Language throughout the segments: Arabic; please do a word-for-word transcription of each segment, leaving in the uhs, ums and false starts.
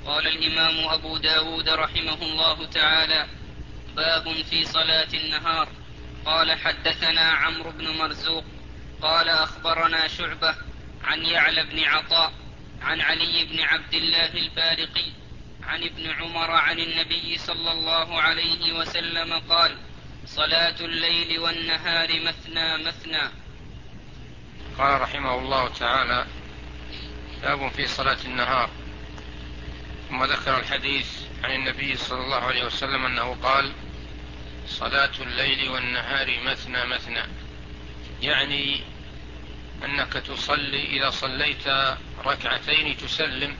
قال الإمام أبو داود رحمه الله تعالى: باب في صلاة النهار. قال حدثنا عمرو بن مرزوق قال أخبرنا شعبة عن يعلى بن عطاء عن علي بن عبد الله البارقي عن ابن عمر عن النبي صلى الله عليه وسلم قال: صلاة الليل والنهار مثنى مثنى. قال رحمه الله تعالى: باب في صلاة النهار. ثم ذكر الحديث عن النبي صلى الله عليه وسلم أنه قال: صلاة الليل والنهار مثنى مثنى، يعني أنك تصلي إذا صليت ركعتين تسلم.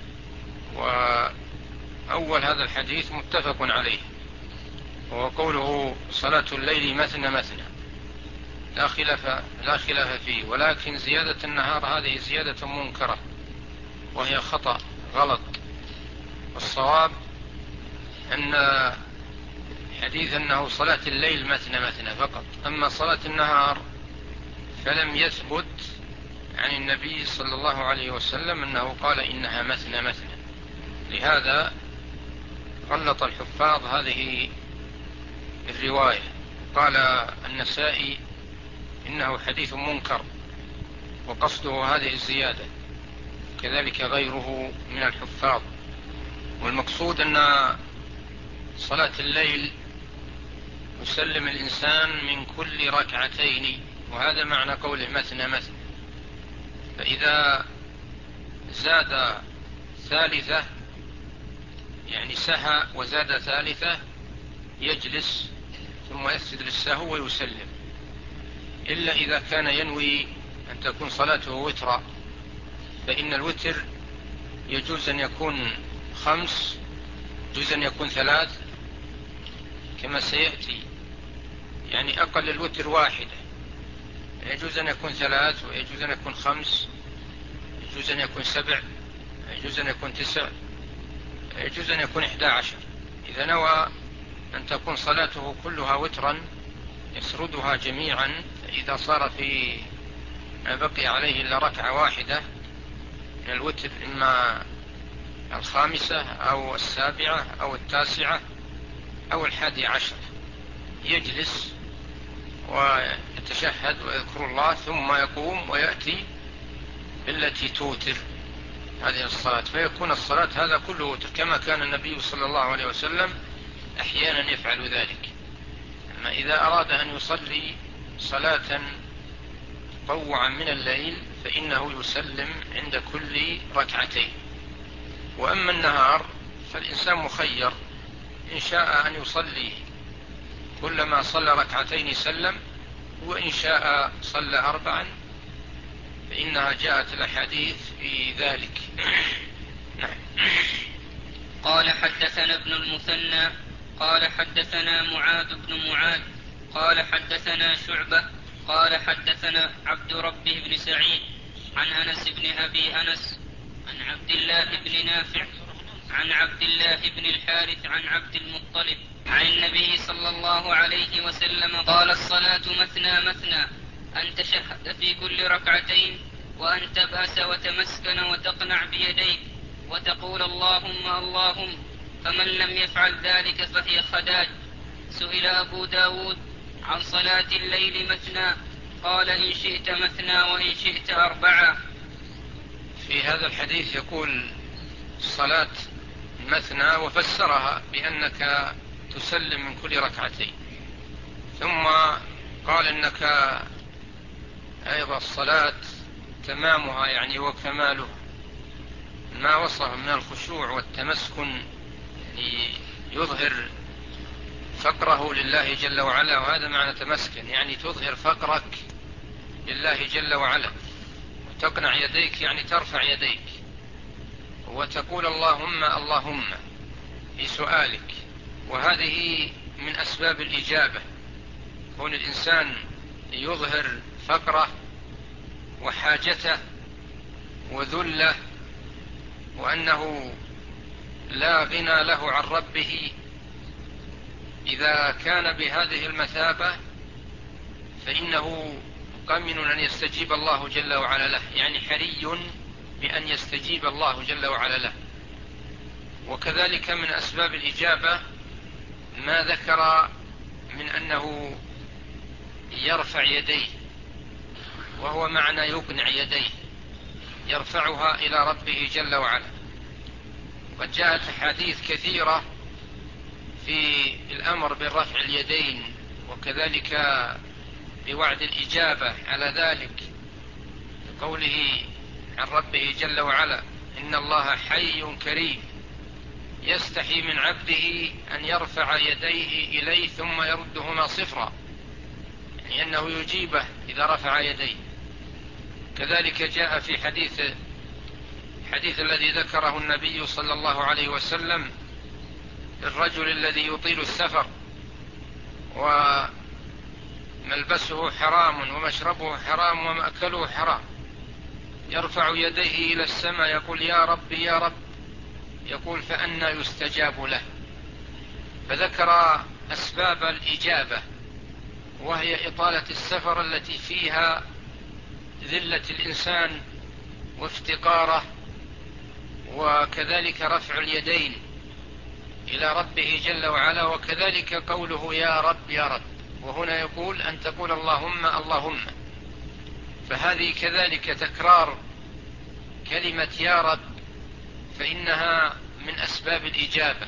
وأول هذا الحديث متفق عليه، وهو قوله صلاة الليل مثنى مثنى لا خلاف, لا خلاف فيه، ولكن زيادة النهار هذه زيادة منكرة وهي خطأ غلط. والصواب أن حديث أنه صلاة الليل مثنى مثنى فقط، أما صلاة النهار فلم يثبت عن النبي صلى الله عليه وسلم أنه قال إنها مثنى مثنى. لهذا غلط الحفاظ هذه الرواية. قال النسائي إنه حديث منكر وقصده هذه الزيادة، كذلك غيره من الحفاظ. والمقصود أن صلاة الليل يسلم الإنسان من كل ركعتين، وهذا معنى قوله مثنى مثنى. فإذا زاد ثالثة يعني سهى وزاد ثالثة يجلس ثم يسجد للسهو ويسلم، إلا إذا كان ينوي أن تكون صلاته وترا، فإن الوتر يجوز أن يكون خمس، يجوز أن يكون ثلاث كما سيأتي، يعني أقل الوتر واحدة، يجوز أن يكون ثلاث ويجوز أن يكون خمس، يجوز أن يكون سبع، يجوز أن يكون تسع، يجوز أن يكون إحدى عشر. إذا نوى أن تكون صلاته كلها وترا يسردها جميعا، فإذا صار في ما بقي عليه إلا ركعة واحدة من الوتر، إما الخامسة أو السابعة أو التاسعة أو الحادي عشر، يجلس ويتشهد ويذكر الله ثم يقوم ويأتي بالتي توتر هذه الصلاة، فيكون الصلاة هذا كله وتر، كما كان النبي صلى الله عليه وسلم أحيانا يفعل ذلك. أما إذا أراد أن يصلي صلاة تطوعا من الليل فإنه يسلم عند كل ركعتين. وأما النهار فالإنسان مخير، إن شاء أن يصلي كلما صلى ركعتين سلم، وإن شاء صلى أربعا، فإنها جاءت الأحاديث في ذلك. نعم. قال حدثنا ابن المثنى قال حدثنا معاذ بن معاذ قال حدثنا شعبة قال حدثنا عبد ربه بن سعيد عن أنس بن أبي أنس عن عبد الله بن نافع عن عبد الله بن الحارث عن عبد المطلب عن النبي صلى الله عليه وسلم قال: الصلاة مثنى مثنى، أن تشهد في كل ركعتين، وأن تبأس وتمسكن وتقنع بيديك وتقول اللهم اللهم، فمن لم يفعل ذلك فهي خداج. سئل أبو داود عن صلاة الليل مثنى، قال: إن شئت مثنى وإن شئت أربعة. في هذا الحديث يقول الصلاة مثنى، وفسرها بأنك تسلم من كل ركعتين، ثم قال إنك أيضا الصلاة تمامها يعني وكماله ما وصف من الخشوع والتمسكن، يعني يظهر فقره لله جل وعلا، وهذا معنى تمسكن، يعني تظهر فقرك لله جل وعلا، وتقنع يديك يعني ترفع يديك وتقول اللهم اللهم في سؤالك. وهذه من أسباب الإجابة، كون الإنسان يظهر فقره وحاجته وذله، وأنه لا غنى له عن ربه، إذا كان بهذه المثابة فإنه قمن أن يستجيب الله جل وعلا له، يعني حري بأن يستجيب الله جل وعلا له. وكذلك من أسباب الإجابة ما ذكر من أنه يرفع يديه، وهو معنى يقنع يديه، يرفعها إلى ربه جل وعلا. قد جاءت أحاديث كثيرة في الأمر بالرفع اليدين، وكذلك بوعد الإجابة على ذلك، قوله عن ربه جل وعلا: إن الله حي كريم يستحي من عبده أن يرفع يديه إليه ثم يردهما صفرا، يعني أنه يجيبه إذا رفع يديه. كذلك جاء في حديث حديث الذي ذكره النبي صلى الله عليه وسلم الرجل الذي يطيل السفر وملبسه حرام ومشربه حرام ومأكله حرام، يرفع يديه إلى السماء يقول: يا رب يا رب، يقول: فأنى يستجاب له. فذكر أسباب الإجابة، وهي إطالة السفر التي فيها ذلة الإنسان وافتقاره، وكذلك رفع اليدين إلى ربه جل وعلا، وكذلك قوله يا رب يا رب، وهنا يقول أن تقول اللهم اللهم. فهذه كذلك تكرار كلمة يا رب، فإنها من أسباب الإجابة.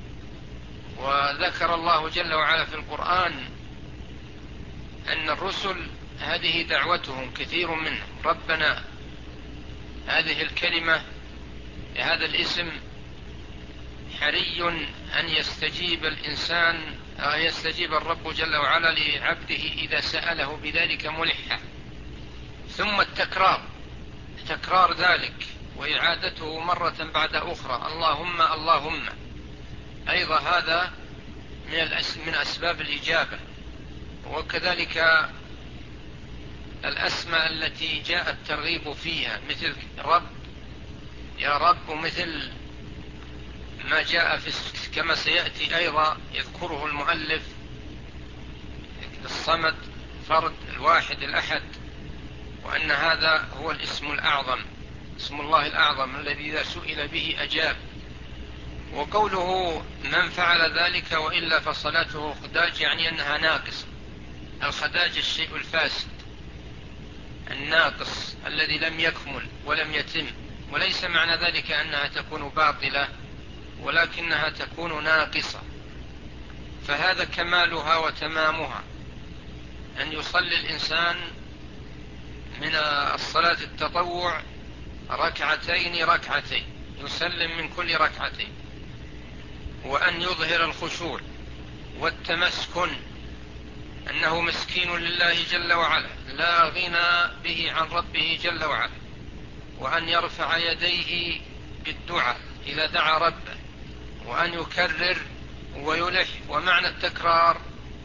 وذكر الله جل وعلا في القرآن أن الرسل هذه دعوتهم، كثير منهم ربنا. هذه الكلمة هذا الاسم حري أن يستجيب الإنسان، أو يستجيب الرب جل وعلا لعبده إذا سأله بذلك ملحا. ثم التكرار، تكرار ذلك وإعادته مرة بعد أخرى: اللهم اللهم، أيضا هذا من أسباب الإجابة. وكذلك الأسماء التي جاء الترغيب فيها مثل رب يا رب، ومثل ما جاء في كما سيأتي أيضا يذكره المؤلف الصمد، فرد الواحد الأحد، وأن هذا هو الاسم الأعظم، اسم الله الأعظم الذي إذا سئل به أجاب. وقوله من فعل ذلك وإلا فصلاته خداج، يعني أنها ناقص. الخداج الشيء الفاسد الناقص الذي لم يكمل ولم يتم، وليس معنى ذلك أنها تكون باطلة، ولكنها تكون ناقصة. فهذا كمالها وتمامها، أن يصلي الإنسان من الصلاة التطوع ركعتين ركعتين، يسلم من كل ركعتين، وأن يظهر الخشوع والتمسكن، أنه مسكين لله جل وعلا لا غنى به عن ربه جل وعلا، وأن يرفع يديه بالدعاء إذا دعا ربه، وأن يكرر ويلح. ومعنى التكرار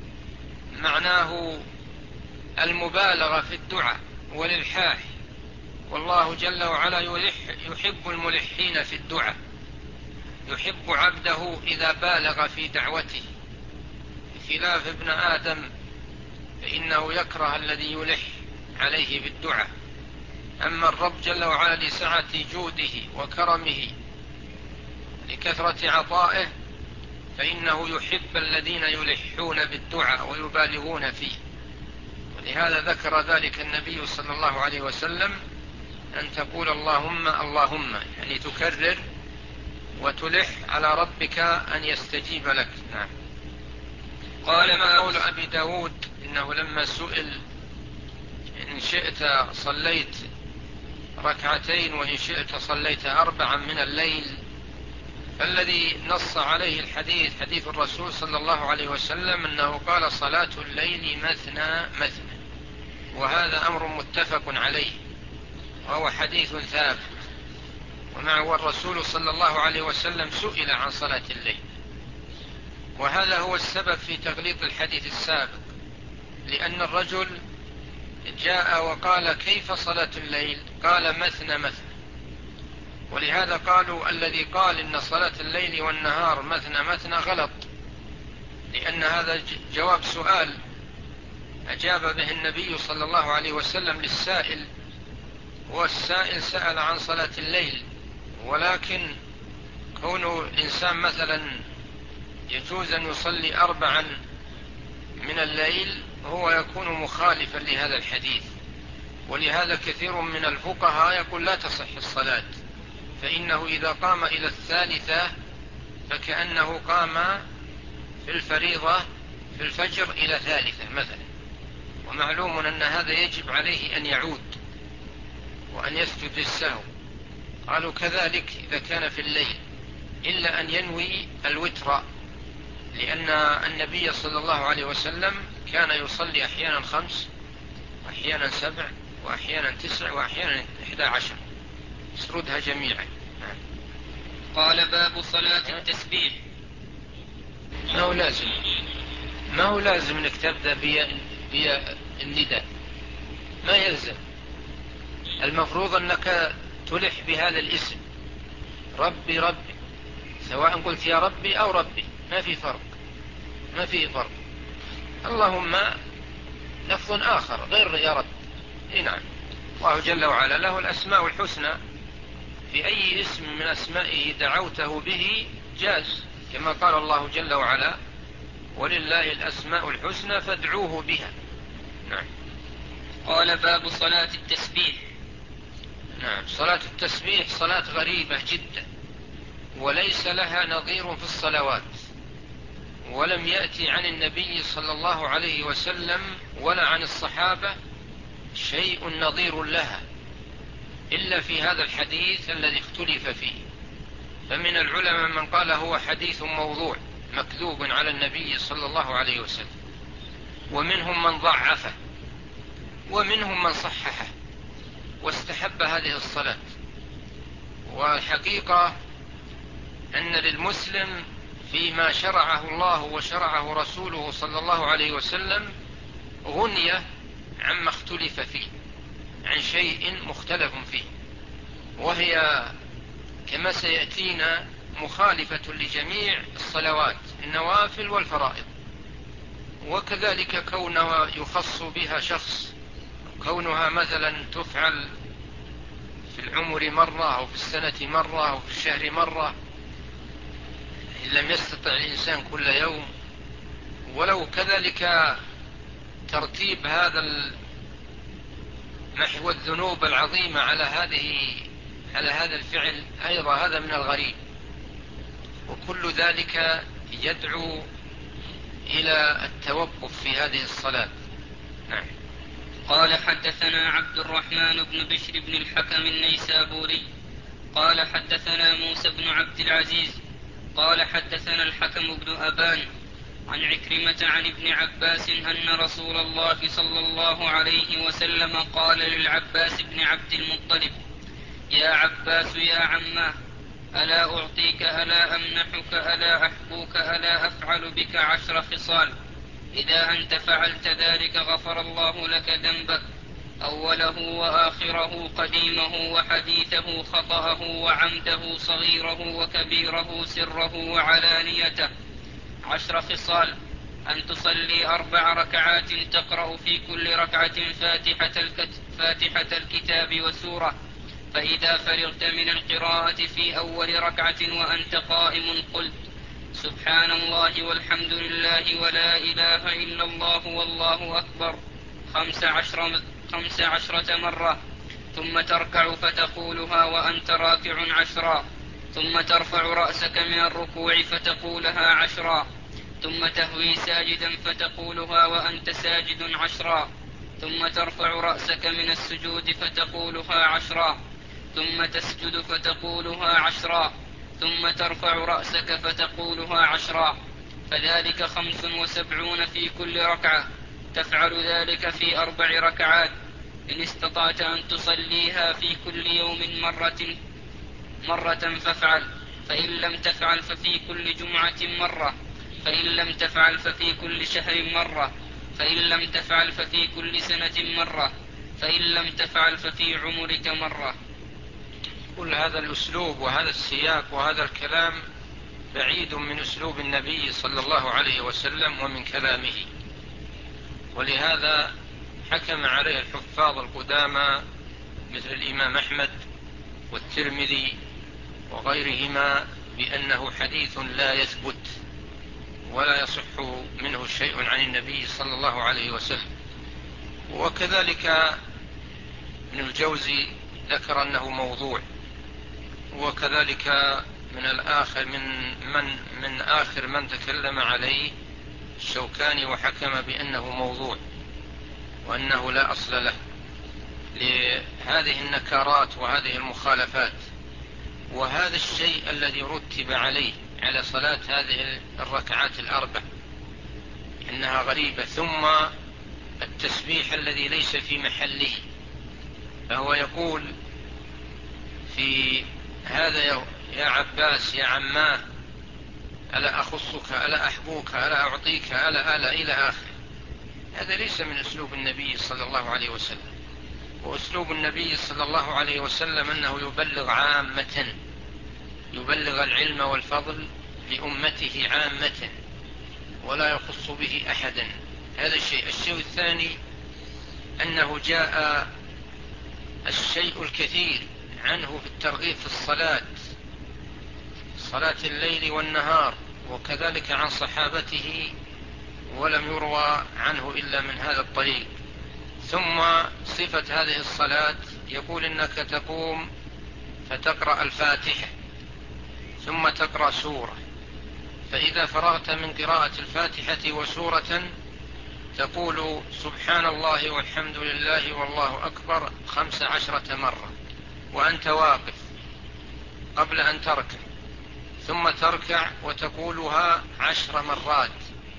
معناه المبالغة في الدعاء والإلحاح، والله جل وعلا يلح يحب الملحين في الدعاء، يحب عبده إذا بالغ في دعوته، خلاف ابن آدم فإنه يكره الذي يلح عليه بالدعاء. أما الرب جل وعلا لسعة جوده وكرمه لكثرة عطائه فإنه يحب الذين يلحون بالدعاء ويبالغون فيه، ولهذا ذكر ذلك النبي صلى الله عليه وسلم: أن تقول اللهم اللهم، يعني تكرر وتلح على ربك أن يستجيب لك. نعم. قال ما قول أبي داود إنه لما سئل إن شئت صليت ركعتين وإن شئت صليت أربعا من الليل، فالذي نص عليه الحديث حديث الرسول صلى الله عليه وسلم أنه قال صلاة الليل مثنى مثنى، وهذا أمر متفق عليه وهو حديث ثابت. ومع الرسول صلى الله عليه وسلم سئل عن صلاة الليل، وهذا هو السبب في تغليط الحديث السابق، لأن الرجل جاء وقال كيف صلاة الليل؟ قال مثنى مثنى. ولهذا قالوا الذي قال إن صلاة الليل والنهار مثنى مثنى غلط، لأن هذا جواب سؤال أجاب به النبي صلى الله عليه وسلم كونه الإنسان مثلا يجوز أن يصلي أربعا من الليل هو يكون مخالفا لهذا الحديث، ولهذا كثير من الفقهاء يقول لا تصح الصلاة، فإنه إذا قام إلى الثالثة فكأنه قام في الفريضة في الفجر إلى ثالثة مثلا، ومعلوم أن هذا يجب عليه أن يعود وأن يسجد للسهو. قالوا كذلك إذا كان في الليل، إلا أن ينوي الوتر، لأن النبي صلى الله عليه وسلم كان يصلي أحيانا خمس وأحيانا سبع وأحيانا تسع وأحيانا إحدى عشر، يسردها جميعا. قال باب صلاة التسبيح. ما هو لازم ما هو لازم أنك تبدأ بالنداء، ما يلزم. المفروض أنك تلح بهذا الاسم ربي ربي، سواء قلت يا ربي أو ربي ما في فرق، ما في فرق. اللهم لفظ آخر غير يا رب. نعم، الله جل وعلا له الأسماء الحسنى، في أي اسم من أسمائه دعوته به جاز، كما قال الله جل وعلا ولله الأسماء الحسنى فادعوه بها. نعم. قال باب صلاة التسبيح. نعم، صلاة التسبيح صلاة غريبة جدا، وليس لها نظير في الصلوات، ولم يأتي عن النبي صلى الله عليه وسلم ولا عن الصحابة شيء نظير لها إلا في هذا الحديث الذي اختلف فيه. فمن العلماء من قال هو حديث موضوع مكذوب على النبي صلى الله عليه وسلم، ومنهم من ضعفه، ومنهم من صححه واستحب هذه الصلاة. والحقيقة أن للمسلم فيما شرعه الله وشرعه رسوله صلى الله عليه وسلم غنية عما اختلف فيه، عن شيء مختلف فيه، وهي كما سيأتينا مخالفة لجميع الصلوات النوافل والفرائض. وكذلك كونها يخص بها شخص، كونها مثلا تفعل في العمر مرة أو في السنة مرة أو في الشهر مرة، إن لم يستطع الإنسان كل يوم. ولو كذلك ترتيب هذا محو الذنوب العظيمة على هذه على هذا الفعل أيضا هذا من الغريب، وكل ذلك يدعو إلى التوقف في هذه الصلاة. نعم. قال حدثنا عبد الرحمن بن بشر بن الحكم النيسابوري قال حدثنا موسى بن عبد العزيز قال حدثنا الحكم بن أبان عن عكرمة عن ابن عباس أن رسول الله صلى الله عليه وسلم قال للعباس بن عبد المطلب: يا عباس يا عماه، ألا أعطيك ألا أمنحك ألا أحبوك ألا أفعل بك عشر خصال، إذا أنت فعلت ذلك غفر الله لك ذنبك، أوله وآخره قديمه وحديثه خطأه وعمده صغيره وكبيره سره وعلانيته. عشر خصال: أن تصلي أربع ركعات تقرأ في كل ركعة فاتحة, فاتحة الكتاب وسورة، فإذا فرغت من القراءة في أول ركعة وأنت قائم قلت: سبحان الله والحمد لله ولا إله إلا الله والله أكبر خمس, عشر خمس عشرة مرة، ثم تركع فتقولها وأنت راكع عشرا، ثم ترفع رأسك من الركوع فتقولها عشرا، ثم تهوي ساجدا فتقولها وأنت ساجد عشرا، ثم ترفع رأسك من السجود فتقولها عشرا، ثم تسجد فتقولها عشرا، ثم ترفع رأسك فتقولها عشرا، فذلك خمس وسبعون في كل ركعة. تفعل ذلك في أربع ركعات إن استطعت أن تصليها في كل يوم مرة مرة فافعل، فإن لم تفعل ففي كل جمعة مرة، فإن لم تفعل ففي كل شهر مرة، فإن لم تفعل ففي كل سنة مرة، فإن لم تفعل ففي عمرك مرة. كل هذا الأسلوب وهذا السياق وهذا الكلام بعيد من أسلوب النبي صلى الله عليه وسلم ومن كلامه، ولهذا حكم عليه الحفاظ القدامى مثل الإمام أحمد والترمذي وغيرهما بأنه حديث لا يثبت ولا يصح منه شيء عن النبي صلى الله عليه وسلم. وكذلك ابن الجوزي ذكر أنه موضوع، وكذلك من الآخر من من من آخر من تكلم عليه الشوكاني وحكم بأنه موضوع وأنه لا أصل له لهذه النكارات وهذه المخالفات. وهذا الشيء الذي رتب عليه على صلاة هذه الركعات الأربع إنها غريبة. ثم التسبيح الذي ليس في محله، فهو يقول في هذا يا عباس يا عماه ألا أخصك ألا أحبوك ألا أعطيك ألا ألا إلى آخر. هذا ليس من أسلوب النبي صلى الله عليه وسلم. وأسلوب النبي صلى الله عليه وسلم أنه يبلغ عامة، يبلغ العلم والفضل لأمته عامة ولا يخص به أحدا. هذا الشيء. الشيء الثاني أنه جاء الشيء الكثير عنه في الترغيب في الصلاة، صلاة الليل والنهار، وكذلك عن صحابته، ولم يروى عنه إلا من هذا الطريق. ثم صفة هذه الصلاة يقول إنك تقوم فتقرأ الفاتحة ثم تقرأ سورة، فإذا فرغت من قراءة الفاتحة وسورة تقول سبحان الله والحمد لله والله أكبر خمس عشرة مرة وأنت واقف قبل أن تركع، ثم تركع وتقولها عشر مرات.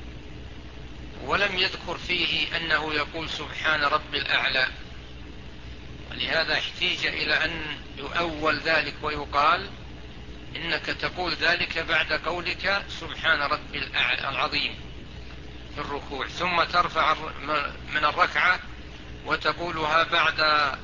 ولم يذكر فيه أنه يقول سبحان رب الأعلى، ولهذا احتيج إلى أن يؤول ذلك ويقال إنك تقول ذلك بعد قولك سبحان رب العظيم في الركوع، ثم ترفع من الركعة وتقولها بعد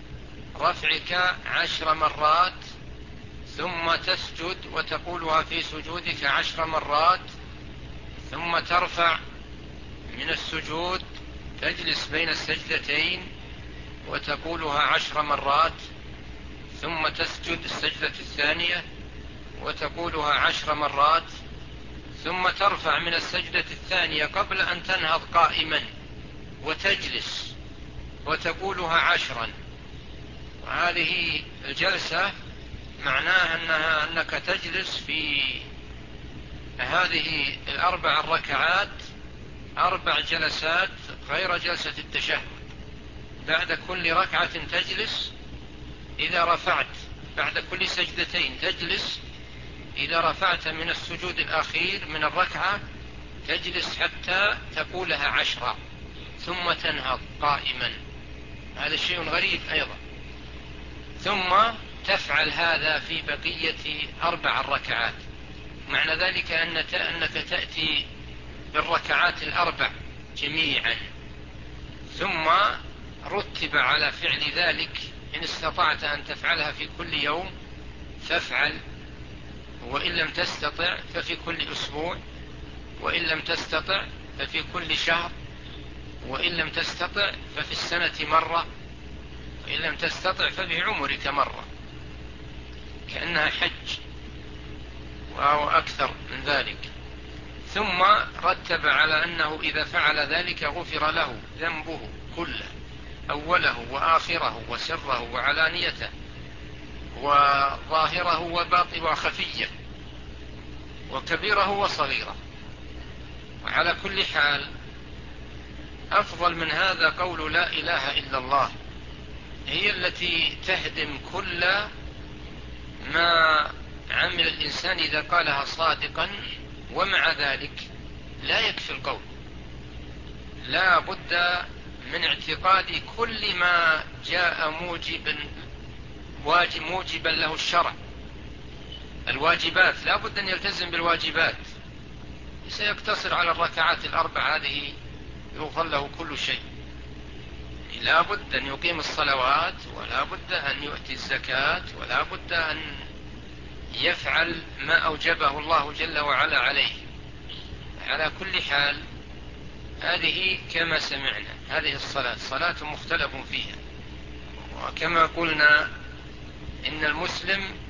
رفعك عشر مرات، ثم تسجد وتقولها في سجودك عشر مرات، ثم ترفع من السجود تجلس بين السجدتين وتقولها عشر مرات، ثم تسجد السجدة الثانية وتقولها عشر مرات، ثم ترفع من السجدة الثانية قبل أن تنهض قائما وتجلس وتقولها عشرا. وهذه الجلسة معناها أنها أنك تجلس في هذه الأربع الركعات أربع جلسات غير جلسة التشهد. بعد كل ركعة تجلس، إذا رفعت بعد كل سجدتين تجلس، إذا رفعت من السجود الأخير من الركعة تجلس حتى تقولها عشرة ثم تنهض قائما. هذا شيء غريب أيضا. ثم تفعل هذا في بقية أربع الركعات. معنى ذلك أنك تأتي بالركعات الأربع جميعا، ثم رتب على فعل ذلك إن استطعت أن تفعلها في كل يوم فافعل، وإن لم تستطع ففي كل أسبوع، وإن لم تستطع ففي كل شهر، وإن لم تستطع ففي السنة مرة، وإن لم تستطع ففي عمرك مرة، كأنها حج أو أكثر من ذلك. ثم رتب على أنه إذا فعل ذلك غفر له ذنبه كله، أوله وآخره وسره وعلانيته وظاهره وباطنه وخفيه وكبيره وصغيره. وعلى كل حال أفضل من هذا قول لا إله إلا الله، هي التي تهدم كل ما عمل الإنسان إذا قالها صادقا. ومع ذلك لا يكفي القول، لا بد من اعتقاد كل ما جاء موجبا واجب موجبا له الشرع. الواجبات لا بد أن يلتزم بالواجبات، سيقتصر على الركعات الأربع هذه يغفر له كل شيء. لا بد أن يقيم الصلوات، ولا بد أن يؤتي الزكاة، ولا بد أن يفعل ما أوجبه الله جل وعلا عليه. على كل حال هذه كما سمعنا هذه الصلاة صلاة مختلف فيها. وكما قلنا إن المسلم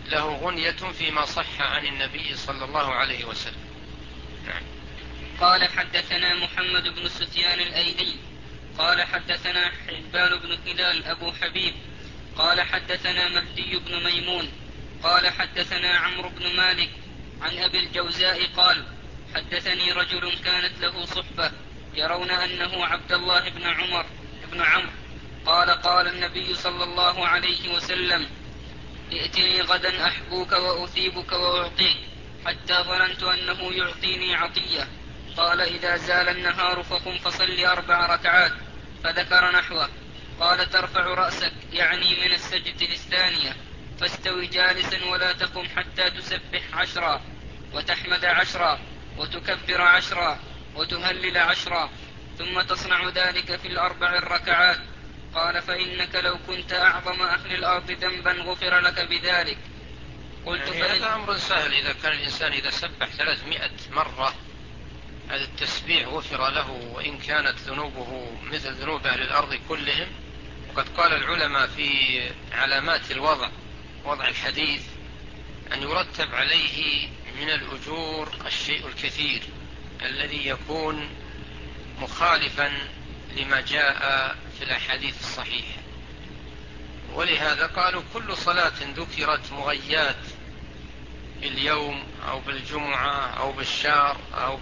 له غنية فيما صح عن النبي صلى الله عليه وسلم. نعم. قال حدثنا محمد بن سفيان الأيلي قال حدثنا حبان بن هلال أبو حبيب قال حدثنا مهدي بن ميمون قال حدثنا عمرو بن مالك عن أبي الجوزاء قال حدثني رجل كانت له صحبة يرون أنه عبد الله بن عمر بن عمرو قال قال النبي صلى الله عليه وسلم ائتني غدا أحبوك وأثيبك وأعطيك حتى ظننت أنه يعطيني عطية. قال إذا زال النهار فقم فصل أربع ركعات، فذكر نحوه. قال ترفع رأسك يعني من السجدة الثانية، فاستوي جالسا ولا تقم حتى تسبح عشرا وتحمد عشرا وتكبر عشرا وتهلل عشرا، ثم تصنع ذلك في الأربع الركعات. قال فإنك لو كنت أعظم أهل الأرض ذنبا غفر لك بذلك. قلت يعني هذا أمر سهل، إذا كان الإنسان إذا سبح ثلاثمائة مرة هذا التسبيح غفر له وإن كانت ذنوبه مثل ذنوب أهل الأرض كلهم. وقد قال العلماء في علامات الوضع وضع الحديث أن يرتب عليه من الأجور الشيء الكثير الذي يكون مخالفا لما جاء في الأحاديث الصحيحة. ولهذا قالوا كل صلاة ذكرت مغيات باليوم أو بالجمعة أو بالشهر أو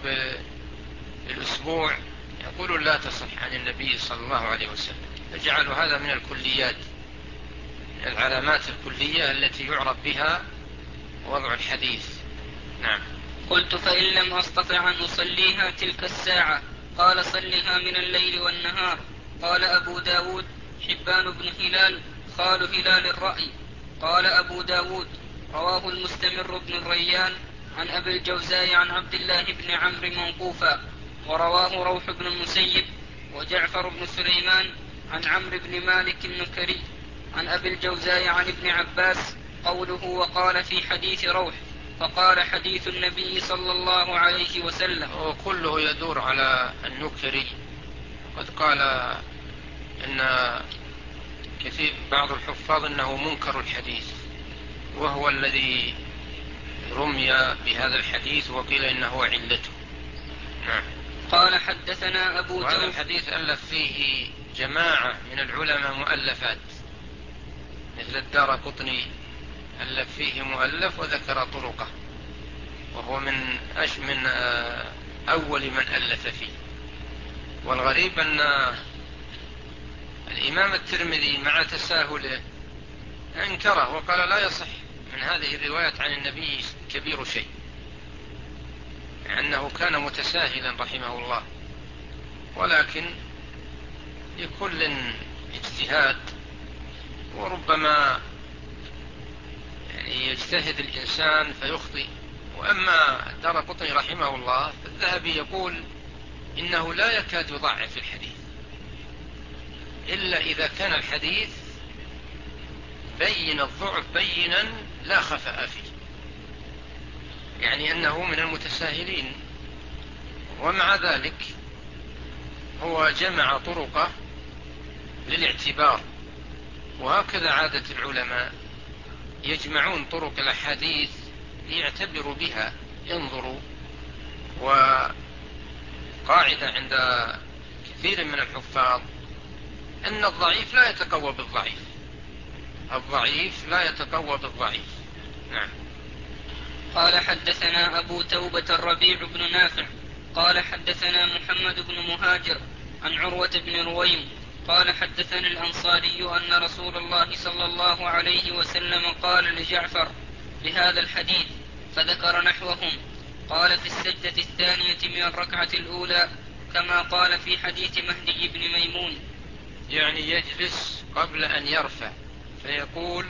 بالأسبوع يقولون لا تصح عن النبي صلى الله عليه وسلم، فجعلوا هذا من الكليات، العلامات الكلية التي يعرف بها وضع الحديث. نعم. قلت فإن لم أستطع أن أصليها تلك الساعة؟ قال صلها من الليل والنهار. قال أبو داود حبان بن هلال خال هلال الرأي. قال أبو داود رواه المستمر بن الريان عن أبي الجوزاء عن عبد الله بن عمرو موقوفا، ورواه روح بن المسيب وجعفر بن سليمان عن عمرو بن مالك النكري عن أبي الجوزاء عن ابن عباس قوله وقال في حديث روح، فقال حديث النبي صلى الله عليه وسلم. وكله يدور على النكري. قد قال إن كثير بعض الحفاظ أنه منكر الحديث، وهو الذي رمي بهذا الحديث وقيل إنه علته. نعم. قال حدثنا أبو داود. وهذا الحديث ألف فيه جماعة من العلماء مؤلفات مثل الدارقطني ألف فيه مؤلف وذكر طرقه، وهو من أش من أول من ألف فيه. والغريب أن الإمام الترمذي مع تساهله أنكره وقال لا يصح من هذه الروايات عن النبي كبير شيء، أنه كان متساهلا رحمه الله. ولكن لكل اجتهاد، وربما يعني يجتهد الإنسان فيخطئ. وأما الدارقطني رحمه الله فالذهبي يقول إنه لا يكاد يضعف الحديث إلا إذا كان الحديث بين الضعف بينا لا خفاء فيه، يعني أنه من المتساهلين. ومع ذلك هو جمع طرقه للاعتبار، وهكذا عادة العلماء يجمعون طرق الأحاديث ليعتبروا بها، ينظروا. وقاعدة عند كثير من الحفاظ أن الضعيف لا يتقوى بالضعيف، الضعيف لا يتقوى بالضعيف. نعم. قال حدثنا أبو توبة الربيع بن نافع قال حدثنا محمد بن مهاجر عن عروة بن رويم قال حدثني الأنصاري أن رسول الله صلى الله عليه وسلم قال لجعفر بهذا الحديث فذكر نحوهم. قال في السجدة الثانية من الركعة الأولى كما قال في حديث مهدي بن ميمون، يعني يجلس قبل أن يرفع فيقول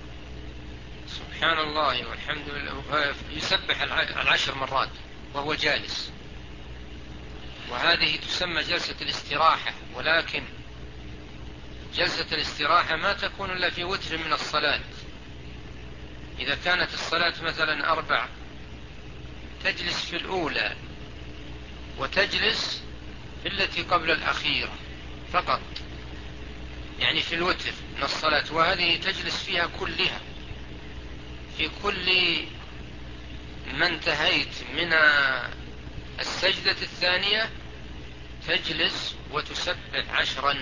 سبحان الله والحمد لله، يسبح العشر مرات وهو جالس، وهذه تسمى جلسة الاستراحة. ولكن جلسة الاستراحة ما تكون إلا في وتر من الصلاة. إذا كانت الصلاة مثلا أربع تجلس في الأولى وتجلس في التي قبل الأخيرة فقط، يعني في الوتر من الصلاة، وهذه تجلس فيها كلها في كل ما انتهيت من السجدة الثانية تجلس وتسبح عشرا.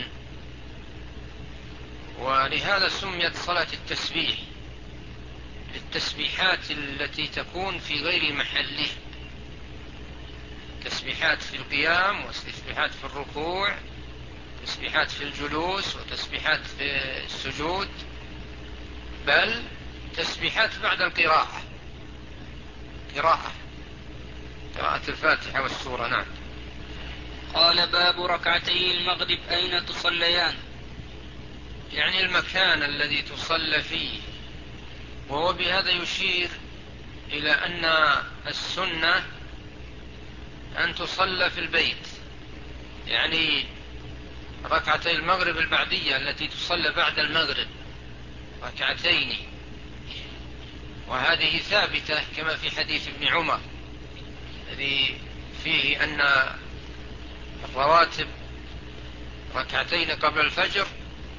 ولهذا سميت صلاة التسبيح، للتسبيحات التي تكون في غير محله، تسبيحات في القيام وتسبيحات في الركوع، تسبيحات في الجلوس وتسبيحات في السجود، بل تسبيحات بعد القراءة، قراءة قراءة الفاتحة والسورة. نعم. قال: باب ركعتي المغرب أين تصليان؟ يعني المكان الذي تصلى فيه، وهو بهذا يشير إلى أن السنة أن تصلى في البيت، يعني ركعتي المغرب البعدية التي تصلى بعد المغرب ركعتين، وهذه ثابتة كما في حديث ابن عمر الذي فيه أن الرواتب ركعتين قبل الفجر،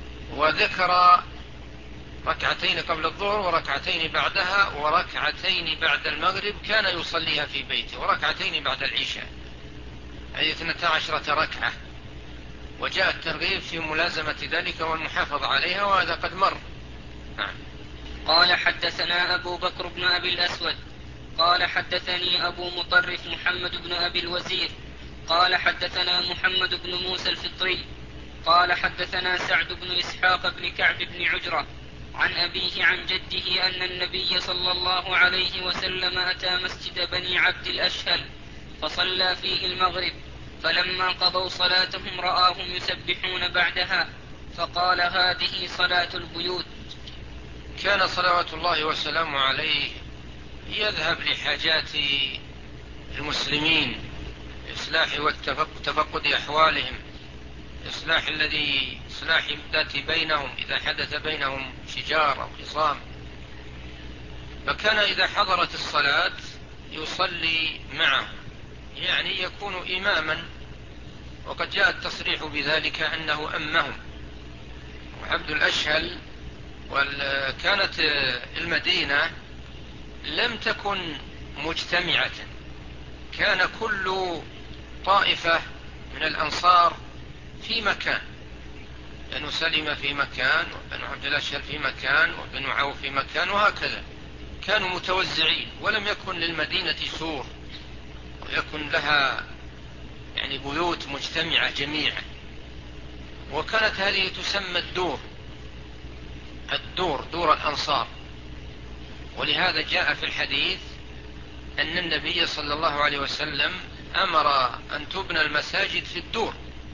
وذكر ركعتين قبل الظهر وركعتين بعدها وركعتين بعد المغرب كان يصليها في بيته، وركعتين بعد العشاء، أي اثنتا عشرة ركعة. وجاء الترغيب في ملازمة ذلك والمحافظة عليها، وهذا قد مر. نعم. قال: حدثنا أبو بكر بن أبي الأسود قال حدثني أبو مطرف محمد بن أبي الوزير قال حدثنا محمد بن موسى الفطري قال حدثنا سعد بن إسحاق بن كعب بن عجرة عن أبيه عن جده أن النبي صلى الله عليه وسلم أتى مسجد بني عبد الأشهل فصلى فيه المغرب، فلما قضوا صلاتهم رآهم يسبحون بعدها، فقال: هذه صلاة البيوت. كان صلوات الله وسلامه عليه يذهب لحاجات المسلمين، إصلاح وتفقد أحوالهم، إصلاح الذي إصلاح ذات بينهم إذا حدث بينهم شجار أو خصام. فكان إذا حضرت الصلاة يصلي معهم، يعني يكون إماما، وقد جاء التصريح بذلك أنه أمهم. وعبد الأشهل وكانت المدينة لم تكن مجتمعة، كان كل طائفة من الأنصار في مكان، بنو سلمة في مكان، وبنو عبد الأشهل في مكان، وبنو عوف في مكان، وهكذا كانوا متوزعين، ولم يكن للمدينة سور ويكن لها يعني بيوت مجتمعة جميعا. وكانت هذه تسمى الدور، الدور دور الأنصار. ولهذا جاء في الحديث أن النبي صلى الله عليه وسلم أمر أن تبنى المساجد في الدور،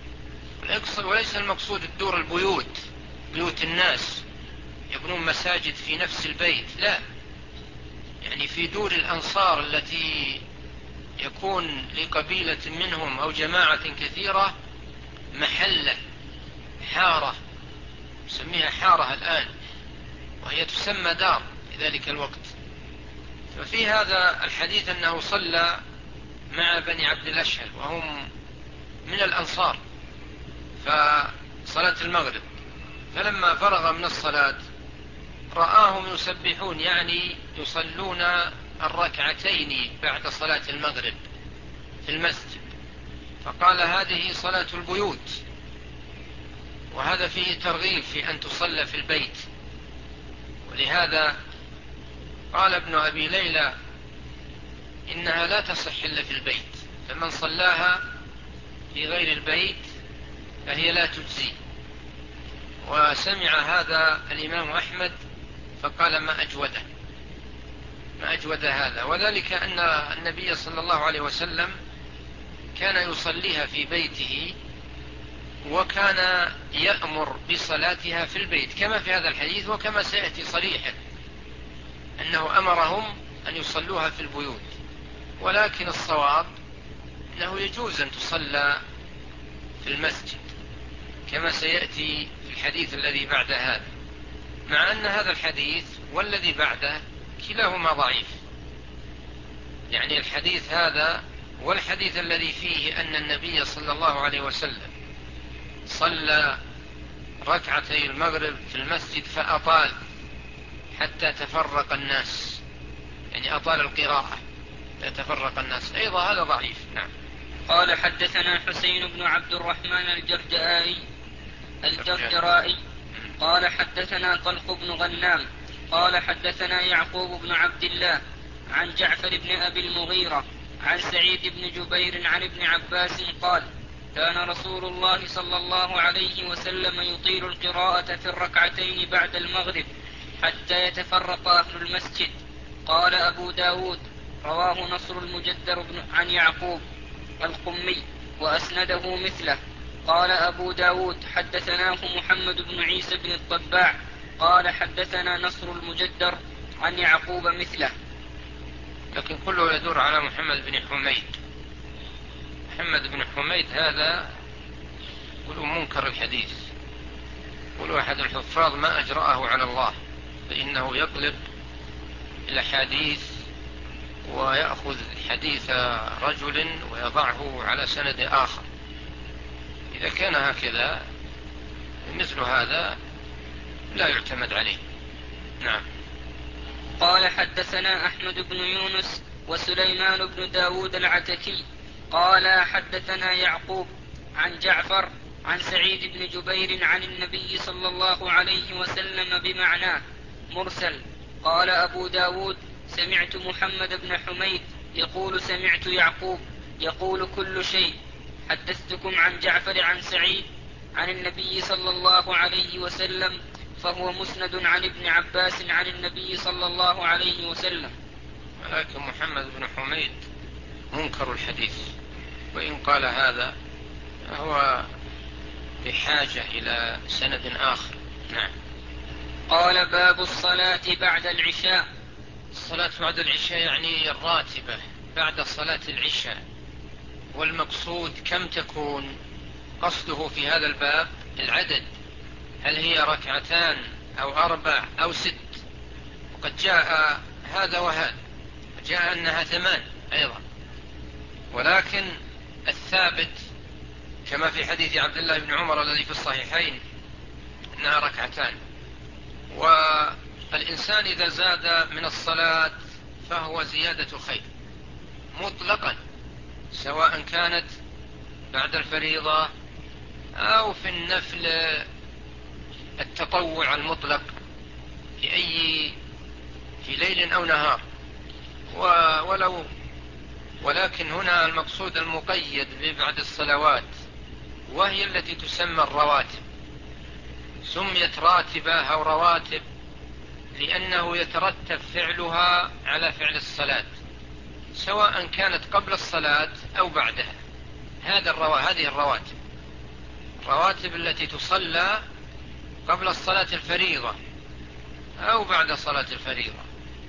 وليس المقصود الدور البيوت، بيوت الناس يبنون مساجد في نفس البيت، لا، يعني في دور الأنصار التي يكون لقبيلة منهم أو جماعة كثيرة محلة، حارة، نسميها حارة الآن، وهي تسمى دار في ذلك الوقت. ففي هذا الحديث أنه صلى مع بني عبد الأشهل وهم من الأنصار فصلاة المغرب، فلما فرغ من الصلاة رآهم يسبحون، يعني يصلون الركعتين بعد صلاة المغرب في المسجد، فقال: هذه صلاة البيوت. وهذا فيه ترغيب في أن تصلى في البيت. ولهذا قال ابن أبي ليلى: إنها لا تصح إلا في البيت، فمن صلاها في غير البيت فهي لا تجزي. وسمع هذا الإمام أحمد فقال: ما أجوده ما أجود هذا. وذلك أن النبي صلى الله عليه وسلم كان يصليها في بيته، وكان يأمر بصلاتها في البيت كما في هذا الحديث، وكما سيأتي صريحا أنه أمرهم أن يصلوها في البيوت. ولكن الصواب أنه يجوز أن تصلى في المسجد كما سيأتي في الحديث الذي بعد هذا، مع أن هذا الحديث والذي بعده كلاهما ضعيف. يعني الحديث هذا والحديث الذي فيه أن النبي صلى الله عليه وسلم صلى ركعتي المغرب في المسجد فأطال حتى تفرق الناس، يعني أطال القراءة يتفرق الناس، أيضا هذا ضعيف. نعم. قال حدثنا حسين بن عبد الرحمن الجرجائي الجرجرائي قال حدثنا طلق بن غنام قال حدثنا يعقوب بن عبد الله عن جعفر بن أبي المغيرة عن سعيد بن جبير عن ابن عباس قال كان رسول الله صلى الله عليه وسلم يطيل القراءة في الركعتين بعد المغرب حتى يتفرق أهل المسجد. قال أبو داود رواه نصر المجدر عن يعقوب القمي وأسنده مثله. قال أبو داود حدثناه محمد بن عيسى بن الطباع قال حدثنا نصر المجدر عن يعقوب مثله. لكن كله يدور على محمد بن حميد. محمد بن حميد هذا يقولوا منكر الحديث، يقولوا أحد الحفاظ ما أجرأه على الله، فإنه يقلب الأحاديث ويأخذ حديث رجل ويضعه على سند آخر. إذا كان هكذا مثل هذا لا يعتمد عليه. نعم. قال حدثنا أحمد بن يونس وسليمان بن داود العتكي قال حدثنا يعقوب عن جعفر عن سعيد بن جبير عن النبي صلى الله عليه وسلم بمعناه مرسل. قال أبو داود سمعت محمد بن حميد يقول سمعت يعقوب يقول كل شيء. حدثتكم عن جعفر عن سعيد عن النبي صلى الله عليه وسلم فهو مسند عن ابن عباس عن النبي صلى الله عليه وسلم. ولكن محمد بن حميد منكر الحديث، وإن قال هذا هو بحاجة إلى سند آخر. نعم. قال باب الصلاة بعد العشاء. الصلاة بعد العشاء يعني الراتبة بعد صلاة العشاء، والمقصود كم تكون؟ قصده في هذا الباب العدد، هل هي ركعتان أو أربع أو ست؟ وقد جاء هذا وهذا، جاء أنها ثمان أيضا، ولكن الثابت كما في حديث عبد الله بن عمر الذي في الصحيحين أنها ركعتان. والإنسان إذا زاد من الصلاة فهو زيادة خير مطلقا، سواء كانت بعد الفريضة أو في النفل التطوع المطلق في أي في ليل أو نهار. ولو ولكن هنا المقصود المقيد ببعد الصلوات، وهي التي تسمى الرواتب. سميت راتبة أو رواتب لأنه يترتب فعلها على فعل الصلاة، سواء كانت قبل الصلاة أو بعدها. هذا الروا... هذه الرواتب الرواتب التي تصلى قبل الصلاة الفريضة أو بعد صلاة الفريضة.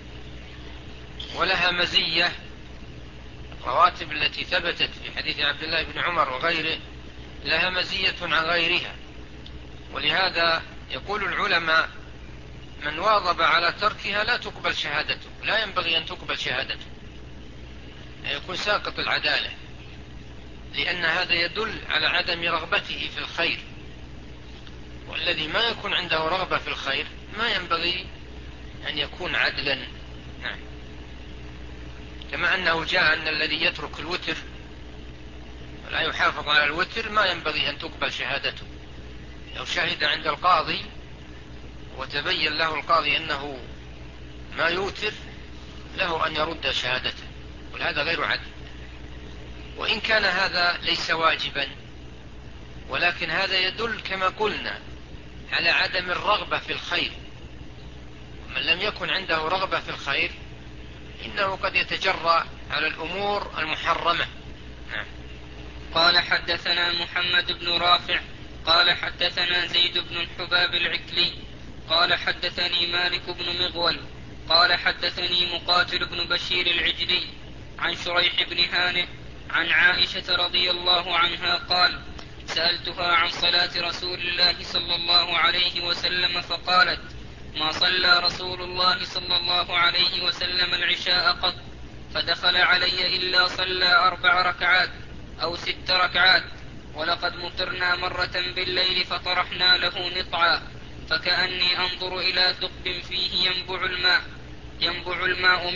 ولها مزية، الرواتب التي ثبتت في حديث عبد الله بن عمر وغيره لها مزية عن غيرها. ولهذا يقول العلماء من واظب على تركها لا تقبل شهادته، لا ينبغي أن تقبل شهادته، يكون ساقط العدالة، لأن هذا يدل على عدم رغبته في الخير. والذي ما يكون عنده رغبة في الخير ما ينبغي أن يكون عدلا. نعم. كما أنه جاء أن الذي يترك الوتر ولا يحافظ على الوتر ما ينبغي أن تقبل شهادته. لو شهد عند القاضي وتبين له القاضي أنه ما يوتر له أن يرد شهادته، وهذا غير عدل. وإن كان هذا ليس واجبا، ولكن هذا يدل كما قلنا على عدم الرغبة في الخير. من لم يكن عنده رغبة في الخير إنه قد يتجرأ على الأمور المحرمة. نعم. قال حدثنا محمد بن رافع قال حدثنا زيد بن الحباب العكلي قال حدثني مالك بن مغول قال حدثني مقاتل بن بشير العجلي عن شريح بن هانئ عن عائشة رضي الله عنها قال سألتها عن صلاة رسول الله صلى الله عليه وسلم فقالت ما صلى رسول الله صلى الله عليه وسلم العشاء قط، فدخل علي إلا صلى أربع ركعات أو ست ركعات، ولقد مطرنا مرة بالليل فطرحنا له نطعا فكأني أنظر إلى ثقب فيه ينبع الماء ينبع الماء منه،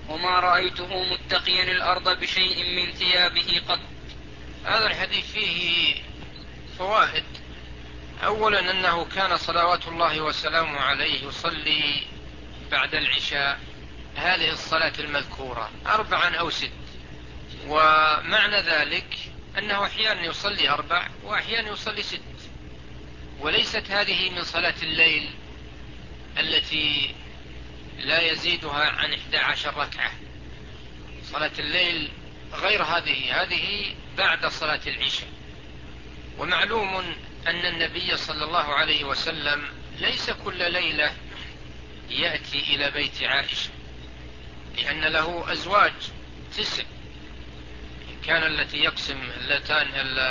وما رأيته متقيا الأرض بشيء من ثيابه قط. هذا الحديث فيه فوائد. أولا أنه كان صلوات الله وسلامه عليه يصلي بعد العشاء هذه الصلاة المذكورة أربعا أو ست، ومعنى ذلك أنه أحيانا يصلي أربع وأحيانا يصلي ست، وليست هذه من صلاة الليل التي لا يزيدها عن إحدى عشر ركعة. صلاة الليل غير هذه، هذه بعد صلاة العشاء. ومعلوم أن النبي صلى الله عليه وسلم ليس كل ليلة يأتي إلى بيت عائشة، لأن له أزواج تسع، كان التي يقسم اللتان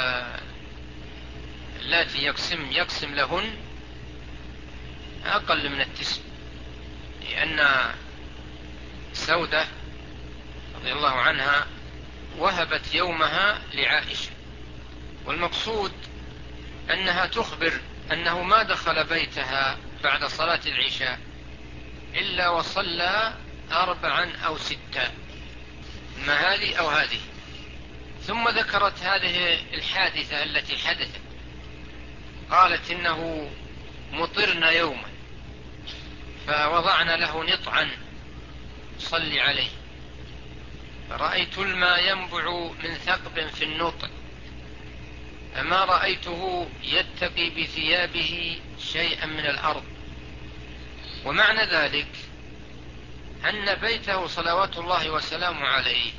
التي يقسم يقسم لهن أقل من التسع، لأن سودة رضي الله عنها وهبت يومها لعائشة، والمقصود أنها تخبر أنه ما دخل بيتها بعد صلاة العشاء إلا وصلى أربعا أو ستا، ما هذه أو هذه. ثم ذكرت هذه الحادثة التي حدثت، قالت إنه مطرنا يوما فوضعنا له نطعا صلي عليه، فرأيت الماء ينبع من ثقب في النطع، فما رأيته يتقي بثيابه شيئا من الأرض. ومعنى ذلك أن بيته صلوات الله وسلامه عليه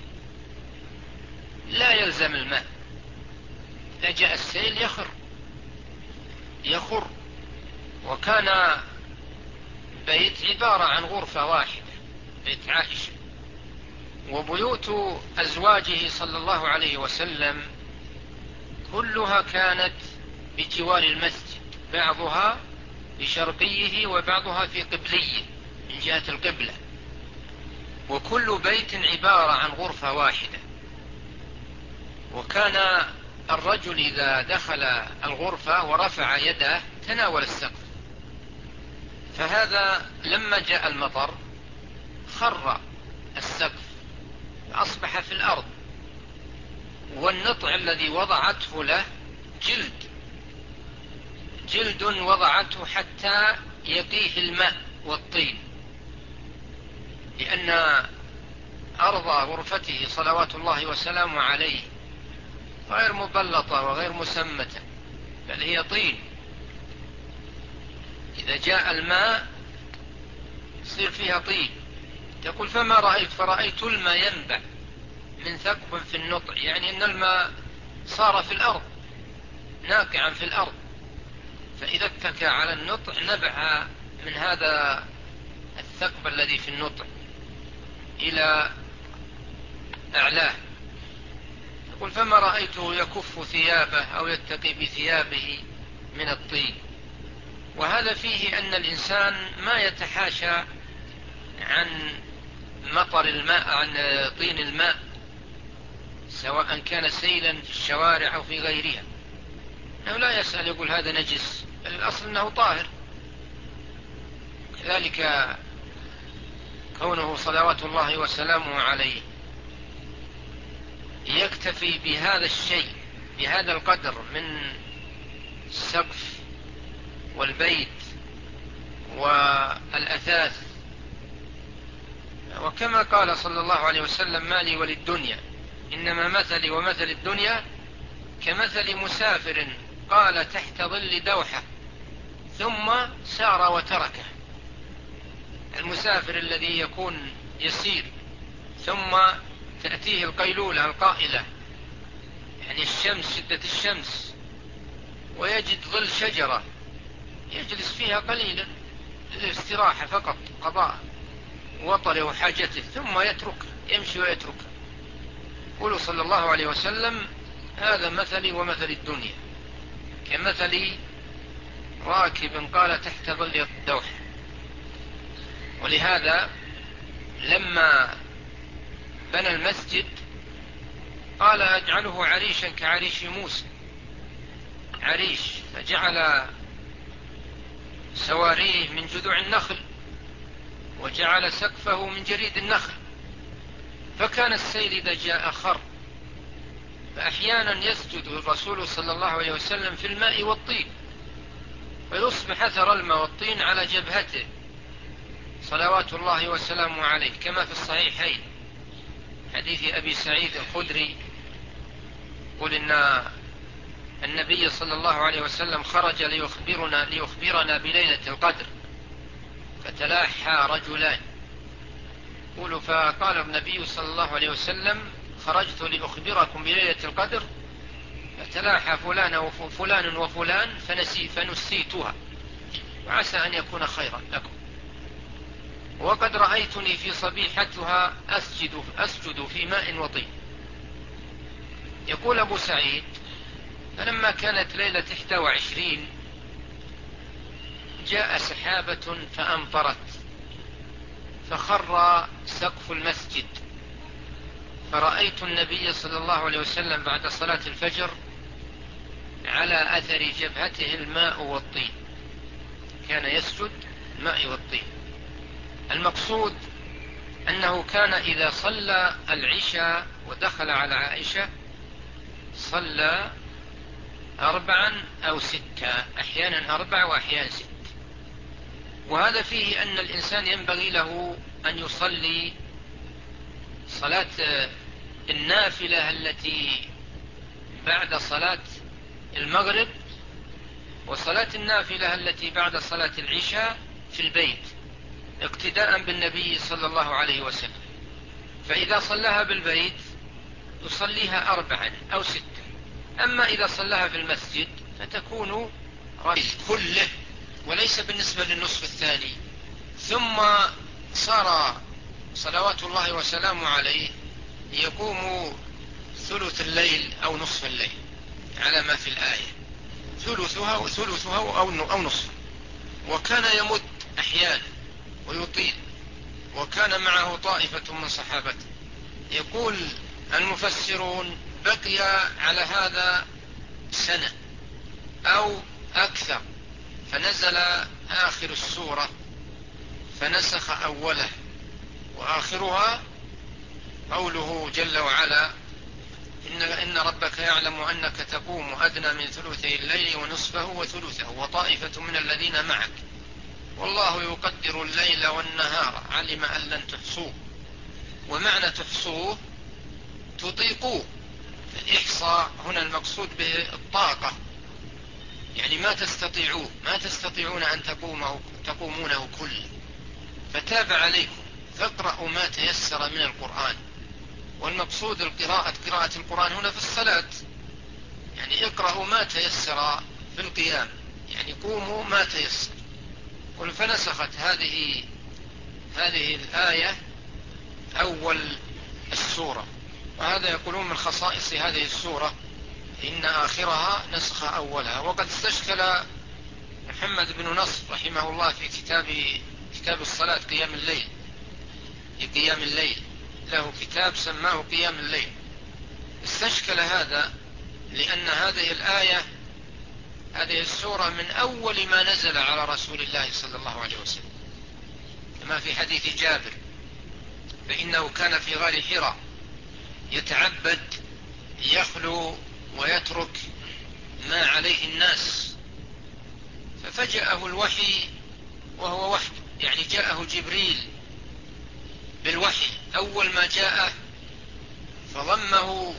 لا يلزم الماء، إذا جاء السيل يخر يخر وكان بيت عبارة عن غرفة واحدة، بيت عائشة. وبيوت أزواجه صلى الله عليه وسلم كلها كانت بجوار المسجد، بعضها بشرقيه وبعضها في قبليه من جهة القبلة، وكل بيت عبارة عن غرفة واحدة. وكان الرجل إذا دخل الغرفة ورفع يده تناول السقف، فهذا لما جاء المطر خر السقف فأصبح في الأرض، والنطع الذي وضعته له جلد جلد وضعته حتى يقيه الماء والطين، لأن أرض غرفته صلوات الله وسلامه عليه غير مبلطة وغير مسمتة، بل هي طين، إذا جاء الماء يصير فيها طين. يقول فما رأيت فرأيت الماء ينبع من ثقب في النطع، يعني أن الماء صار في الأرض ناقعا في الأرض، فإذا اتكى على النطع نبع من هذا الثقب الذي في النطع إلى أعلاه. يقول فما رأيته يكف ثيابه أو يتقي بثيابه من الطين. وهذا فيه أن الإنسان ما يتحاشى عن مطر الماء، عن طين الماء، سواء كان سيلا في الشوارع أو في غيرها، أنه لا يسأل يقول هذا نجس، بل الأصل أنه طاهر. كذلك كونه صلوات الله وسلامه عليه يكتفي بهذا الشيء، بهذا القدر من السقف والبيت والأثاث. وكما قال صلى الله عليه وسلم ما لي وللدنيا إنما مثلي ومثل الدنيا كمثل مسافر قال تحت ظل دوحة ثم سار وتركه. المسافر الذي يكون يسير ثم تأتيه القيلولة القائلة، يعني الشمس، شدة الشمس، ويجد ظل شجرة يجلس فيها قليلا للاستراحة فقط، قضاء وطره وحاجته، ثم يترك يمشي ويترك. قولوا صلى الله عليه وسلم هذا مثلي ومثل الدنيا كمثل راكب قال تحت ظل الدوح. ولهذا لما بنى المسجد قال أجعله عريشا كعريش موسى، عريش، فجعل سواريه من جذوع النخل وجعل سقفه من جريد النخل وكان السيل إذا جاء خر، فأحيانا يسجد الرسول صلى الله عليه وسلم في الماء والطين، فيصبح أثر الماء والطين على جبهته صلوات الله وسلامه عليه، كما في الصحيحين حديث أبي سعيد الخدري قل إن النبي صلى الله عليه وسلم خرج ليخبرنا, ليخبرنا بليلة القدر فتلاحى رجلان. قولوا فقال النبي صلى الله عليه وسلم خرجت لأخبركم بليلة القدر فتلاحى فلان وفلان وفلان فنسي فنسيتها، وعسى أن يكون خيرا لكم، وقد رأيتني في صبيحتها أسجد, أسجد في ماء وطين. يقول أبو سعيد فلما كانت ليلة إحدى وعشرين جاء سحابة فأمطرت فخر سقف المسجد، فرأيت النبي صلى الله عليه وسلم بعد صلاة الفجر على أثر جبهته الماء والطين، كان يسجد الماء والطين. المقصود أنه كان إذا صلى العشاء ودخل على عائشة صلى أربعا أو ستة، أحيانا أربع وأحيانا ست. وهذا فيه أن الإنسان ينبغي له أن يصلي صلاة النافلة التي بعد صلاة المغرب وصلاة النافلة التي بعد صلاة العشاء في البيت اقتداء بالنبي صلى الله عليه وسلم. فإذا صلىها بالبيت يصليها أربعا أو ستة، أما إذا صلىها في المسجد فتكون كله وليس بالنسبة للنصف الثاني. ثم صار صلوات الله وسلامه عليه يقوم ثلث الليل أو نصف الليل على ما في الآية، ثلثها وثلثها أو نصف، وكان يمد أحيانا ويطيل، وكان معه طائفة من صحابته. يقول المفسرون بقي على هذا سنة أو أكثر، فنزل آخر السورة فنسخ أوله، وآخرها قوله جل وعلا إن, إن ربك يعلم أنك تقوم أدنى من ثلثي الليل ونصفه وثلثه وطائفة من الذين معك والله يقدر الليل والنهار علم أن لن تحصوه. ومعنى تحصوه تطيقوه، الإحصاء هنا المقصود به الطاقة، يعني ما تستطيعوه، ما تستطيعون أن تقومه تقومونه كله، فتاب عليكم فاقرأوا ما تيسر من القرآن. والمقصود القراءة، قراءة القرآن هنا في الصلاة، يعني اقرأوا ما تيسر في القيام، يعني قوموا ما تيسر. قل فنسخت هذه هذه الآية أول السورة، وهذا يقولون من خصائص هذه السورة إن آخرها نسخ أولها. وقد استشكل محمد بن نصر رحمه الله في كتاب كتاب الصلاة قيام الليل، في قيام الليل له كتاب سماه قيام الليل، استشكل هذا لأن هذه الآية هذه السورة من أول ما نزل على رسول الله صلى الله عليه وسلم، كما في حديث جابر فإنه كان في غار حراء يتعبد يخلو ويترك ما عليه الناس، ففجأه الوحي وهو وحده، يعني جاءه جبريل بالوحي أول ما جاءه فضمه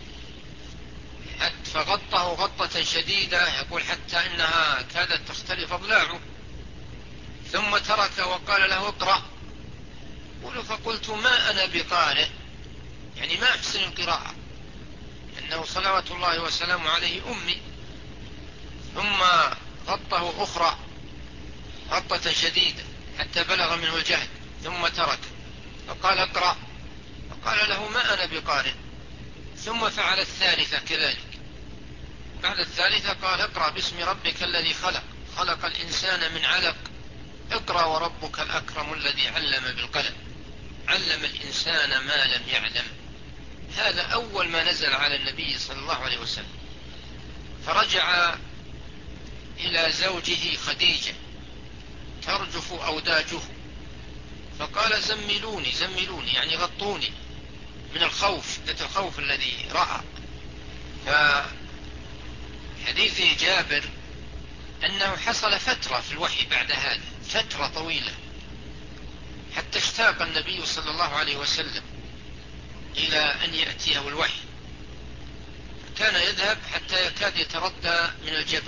فغطه غطة شديدة، يقول حتى إنها كادت تختلف أضلاعه، ثم ترك وقال له اقرأ. قل فقلت ما أنا بقارئ، يعني ما أحسن القراءة لأنه صلوات الله وسلامه عليه أمي. ثم غطه أخرى غطة شديدة حتى بلغ منه الجهد، ثم ترك فقال اقرأ، فقال له ما أنا بقارئ. ثم فعل الثالثة كذلك، بعد الثالثة قال اقرأ باسم ربك الذي خلق خلق الإنسان من علق اقرأ وربك الأكرم الذي علم بالقلم علم الإنسان ما لم يعلم. هذا أول ما نزل على النبي صلى الله عليه وسلم. فرجع إلى زوجه خديجة ترجف أوداجه، فقال زملوني زملوني يعني غطوني، من الخوف، شدة الخوف الذي رأى. فحديث جابر أنه حصل فترة في الوحي بعد هذا، فترة طويلة، حتى اشتاق النبي صلى الله عليه وسلم إلى أن يأتيه الوحي، كان يذهب حتى يكاد يتردى من الجبل.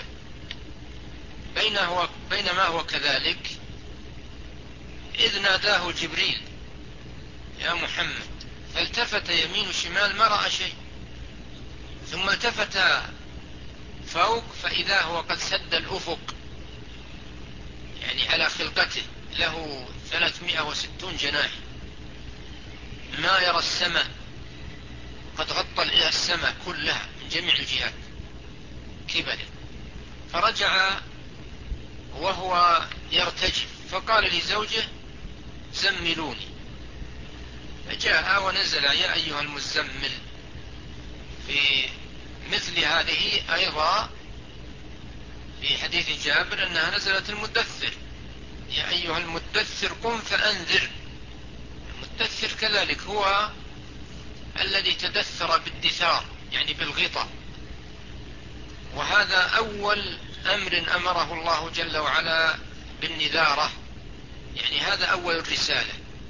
بينما هو كذلك إذ ناداه جبريل يا محمد، فالتفت يمين شمال ما رأى شيء، ثم التفت فوق فإذا هو قد سد الأفق، يعني على خلقته، له ثلاثمائة وستون جناح، ما يرى السماء، قد غطى إلى السماء كلها من جميع الجهات كبره. فرجع وهو يرتجف، فقال لزوجه زملوني، فجاء ونزل يا أيها المزمل. في مثل هذه أيضا في حديث جابر أنها نزلت المدثر، يا أيها المدثر قم فأنذر. المدثر كذلك هو الذي تدثر بالدثار، يعني بالغطاء، وهذا أول أمر أمره الله جل وعلا بالنذارة، يعني هذا أول الرسالة،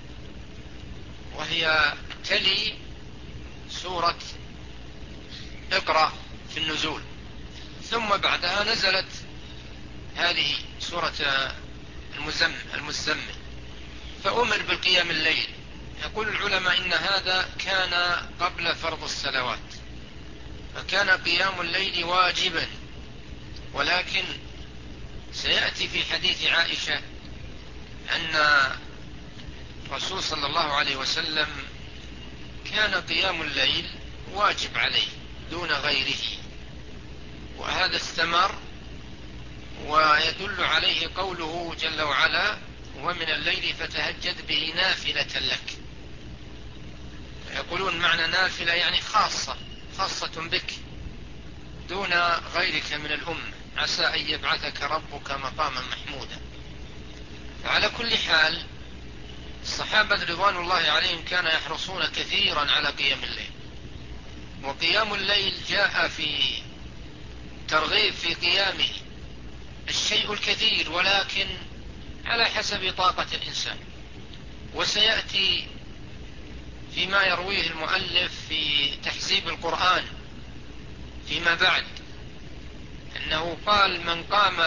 وهي تلي سورة اقرأ في النزول، ثم بعدها نزلت هذه سورة المزمل، فأمر بالقيام الليل. يقول العلماء إن هذا كان قبل فرض الصلوات، فكان قيام الليل واجبا، ولكن سيأتي في حديث عائشة أن الرسول صلى الله عليه وسلم كان قيام الليل واجب عليه دون غيره، وهذا استمر، ويدل عليه قوله جل وعلا ومن الليل فتهجد به نافلة لك. يقولون معنى نافلة يعني خاصة خاصة بك دون غيرك من الأمة، عسى أن يبعثك ربك مقاما محمودا. فعلى كل حال الصحابة رضوان الله عليهم كانوا يحرصون كثيرا على قيام الليل، وقيام الليل جاء في ترغيب في قيامه الشيء الكثير، ولكن على حسب طاقة الإنسان. وسيأتي فيما يرويه المؤلف في تحزيب القرآن فيما بعد أنه قال من قام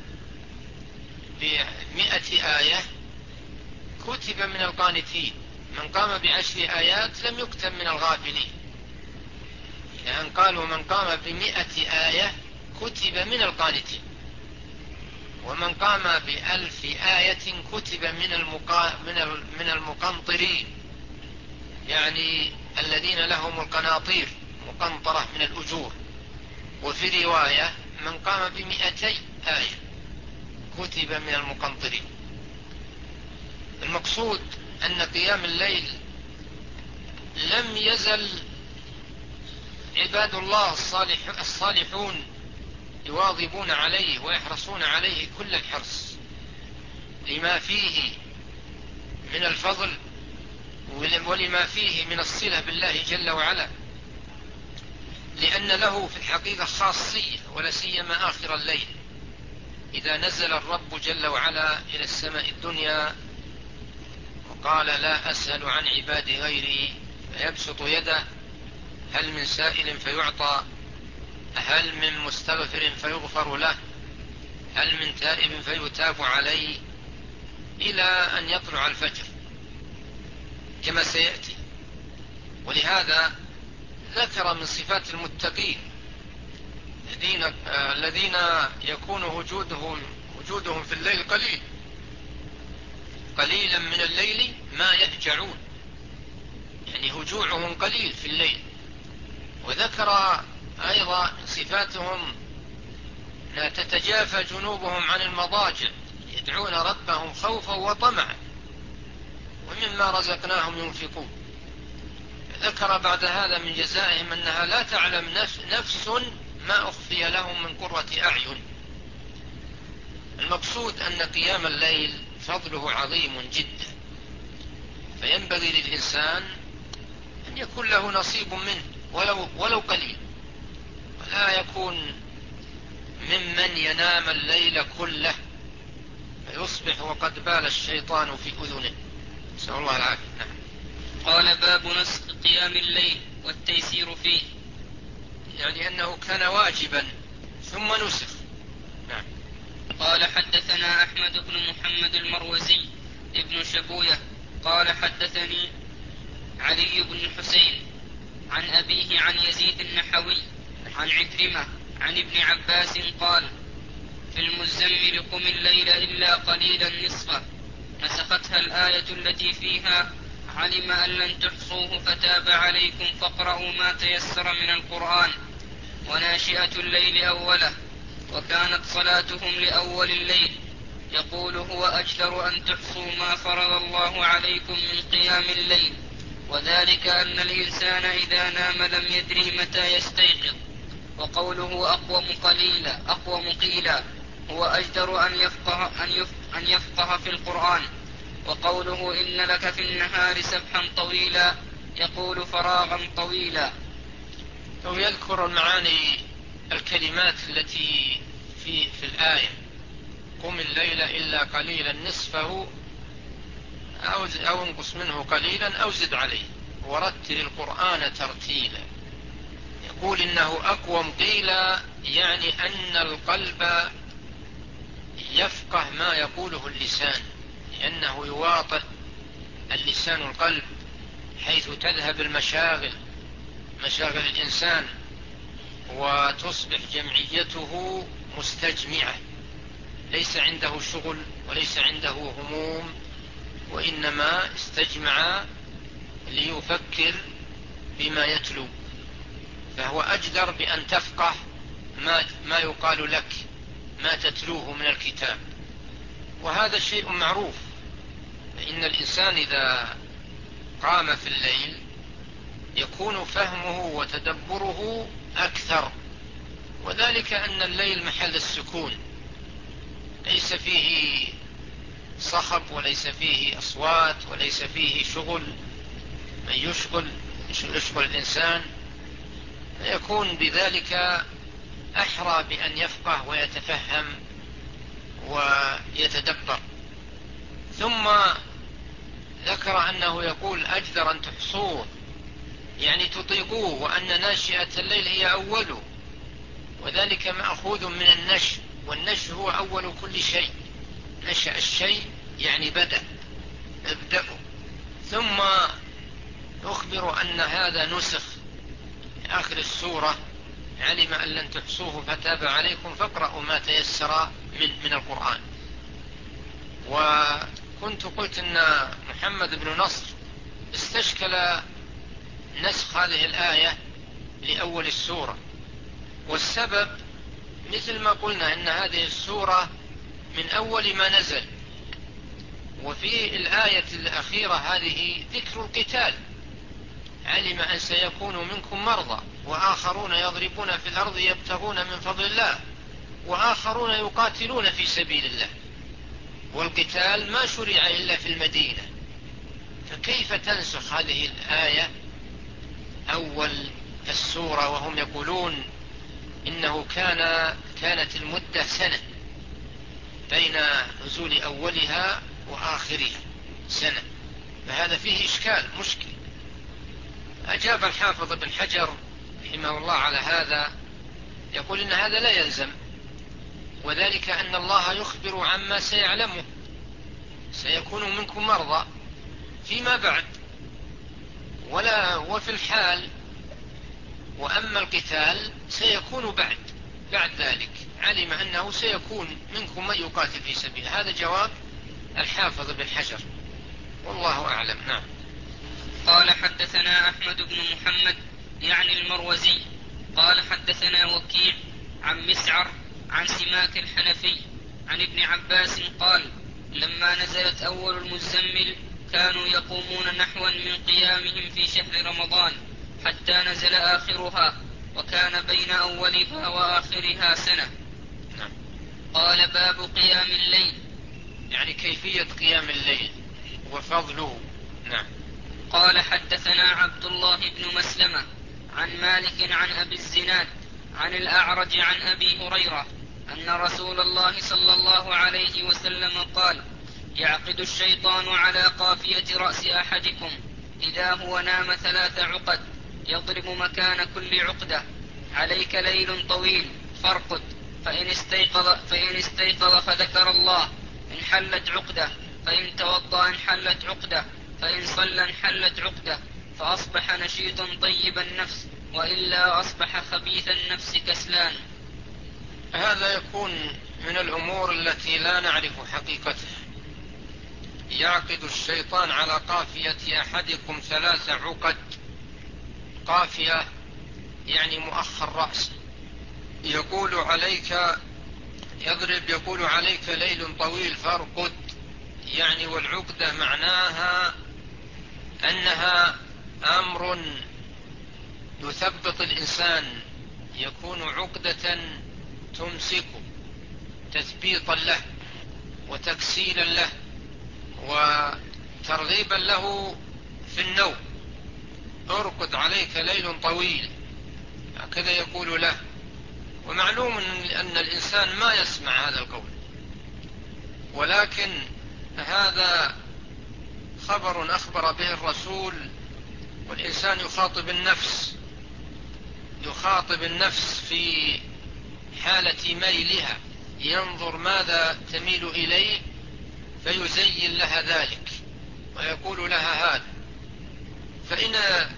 بمئة آية كتب من القانتين، من قام بعشر آيات لم يكتب من الغافلين. يعني قال ومن قام بمئة آية كتب من القانتين، ومن قام بألف آية كتب من, المقا... من, من المقنطرين، يعني الذين لهم القناطير مقنطرة من الأجور. وفي رواية من قام بمئتي آية كتب من المقنطرين. المقصود أن قيام الليل لم يزل عباد الله الصالح الصالحون يواظبون عليه ويحرصون عليه كل الحرص، لما فيه من الفضل ولما فيه من الصلة بالله جل وعلا، لأن له في الحقيقة خاصية، ولا سيما آخر الليل إذا نزل الرب جل وعلا إلى السماء الدنيا وقال لا أسأل عن عبادي غيري، فيبسط يده هل من سائل فيعطى، هل من مستغفر فيغفر له، هل من تائب فيتاب عليه، إلى أن يطلع الفجر كما سيأتي. ولهذا ذكر من صفات المتقين الذين, الذين يكون وجودهم, وجودهم في الليل قليل، قليلا من الليل ما يهجعون، يعني هجوعهم قليل في الليل. وذكر أيضا صفاتهم لا تتجافى جنوبهم عن المضاجع يدعون ربهم خوفا وطمعا ومما رزقناهم ينفقون. ذكر بعد هذا من جزائهم أنها لا تعلم نفس ما أخفي لهم من قرة أعين. المقصود أن قيام الليل فضله عظيم جدا، فينبغي للإنسان أن أن يكون له نصيب منه ولو, ولو قليل، ولا يكون ممن ينام الليل كله فيصبح وقد بال الشيطان في أذنه، نسأل الله العافية. نعم. قال باب نسخ قيام الليل والتيسير فيه، يعني أنه كان واجبا ثم نسخ. نعم. قال حدثنا أحمد بن محمد المروزي ابن شبوية قال حدثني علي بن الحسين عن أبيه عن يزيد النحوي عن عكرمة عن ابن عباس قال في المزمل قم الليل إلا قليلا نصفه، نسختها الآية التي فيها علم أن لن تحصوه فتاب عليكم فاقرأوا ما تيسر من القرآن، وناشئة الليل أوله، وكانت صلاتهم لأول الليل. يقول هو أجدر أن تحصوا ما فرض الله عليكم من قيام الليل، وذلك أن الإنسان إذا نام لم يدري متى يستيقظ. وقوله أقوم قليلا أقوم قيلا هو أجدر أن يفقه, أن يفقه, أن يفقه في القرآن. وقوله إن لك في النهار سبحا طويلا يقول فراغا طويلا. ثم يذكر المعاني الكلمات التي في, في الآية قم الليل إلا قليلا نصفه أو, أو انقص منه قليلا أو زد عليه ورتل القرآن ترتيلا. يقول إنه أقوم قيلا يعني أن القلب يفقه ما يقوله اللسان، لأنه يواطئ اللسان القلب حيث تذهب المشاغل مشاغل الإنسان وتصبح جمعيته مستجمعة، ليس عنده شغل وليس عنده هموم، وإنما استجمع ليفكر بما يتلو، فهو أجدر بأن تفقه ما, ما يقال لك ما تتلوه من الكتاب. وهذا شيء معروف، فإن الإنسان إذا قام في الليل يكون فهمه وتدبره أكثر، وذلك أن الليل محل السكون، ليس فيه صخب وليس فيه أصوات وليس فيه شغل من يشغل يشغل الإنسان، فيكون بذلك أحرى بأن يفقه ويتفهم ويتدبر. ثم ذكر أنه يقول أجدر أن تحصوه يعني تطيقوه، وأن ناشئة الليل هي أوله، وذلك مأخوذ من النشء، والنشء هو أول كل شيء، نشأ الشيء يعني بدأ ابدأوا. ثم يخبر أن هذا نسخ آخر السورة علم أن لن تحصوه فتاب عليكم فاقرأوا ما تيسر من, من القرآن. وكنت قلت أن محمد بن نصر استشكل نسخ هذه الآية لأول السورة، والسبب مثل ما قلنا أن هذه السورة من أول ما نزل، وفي الآية الأخيرة هذه ذكر القتال، علم أن سيكون منكم مرضى وآخرون يضربون في الأرض يبتغون من فضل الله وآخرون يقاتلون في سبيل الله، والقتال ما شرع إلا في المدينة، فكيف تنسخ هذه الآية أول السورة وهم يقولون إنه كان كانت المدة سنة بين نزول أولها وآخرها سنة، فهذا فيه إشكال مشكل. أجاب الحافظ بن حجر رحمه الله على هذا، يقول إن هذا لا يلزم، وذلك أن الله يخبر عما سيعلمه، سيكون منكم مرضى فيما بعد ولا وفي الحال، وأما القتال سيكون بعد بعد ذلك، علم أنه سيكون منكم من يقاتل في سبيله. هذا جواب الحافظ بن حجر والله أعلم. نعم. قال حدثنا أحمد بن محمد يعني المروزي قال حدثنا وكيع عن مسعر عن سماك الحنفي عن ابن عباس قال لما نزلت أول المزمل كانوا يقومون نحوا من قيامهم في شهر رمضان حتى نزل آخرها، وكان بين أولها وآخرها سنة. نعم. قال باب قيام الليل، يعني كيفية قيام الليل وفضله. نعم. قال حدثنا عبد الله بن مسلمة عن مالك عن أبي الزناد عن الأعرج عن أبي هريرة أن رسول الله صلى الله عليه وسلم قال: يعقد الشيطان على قافية رأس أحدكم إذا هو نام ثلاث عقد يضرب مكان كل عقدة: عليك ليل طويل فارقد، فإن استيقظ, فإن استيقظ فذكر الله انحلت عقدة، فإن توضأ انحلت عقدة، فإن صلى انحلت عقدة، فأصبح نشيطا طيب النفس، وإلا أصبح خبيث النفس كسلان. هذا يكون من الأمور التي لا نعرف حقيقتها. يعقد الشيطان على قافية أحدكم ثلاث عقد. قافية يعني مؤخر رأس. يقول عليك يضرب يقول عليك ليل طويل فارقد، يعني والعقدة معناها أنها أمر يثبط الإنسان، يكون عقدة تمسكه تثبيطا له وتكسيلا له وترغيبا له في النوم. ارقد عليك ليل طويل، هكذا يقول له. ومعلوم أن الإنسان ما يسمع هذا القول، ولكن هذا خبر أخبر به الرسول، والإنسان يخاطب النفس يخاطب النفس في حالة ميلها، ينظر ماذا تميل إليه فيزين لها ذلك ويقول لها هذا. فإن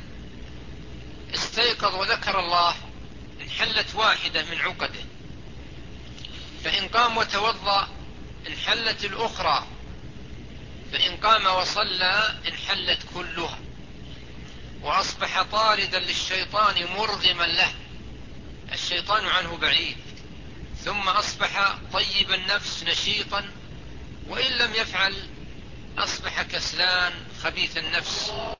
استيقظ وذكر الله انحلت واحدة من عقده، فإن قام وتوضأ انحلت الأخرى، فإن قام وصلى انحلت كلها، وأصبح طاردا للشيطان مرغما له، الشيطان عنه بعيد، ثم أصبح طيب النفس نشيطا، وإن لم يفعل أصبح كسلان خبيث النفس.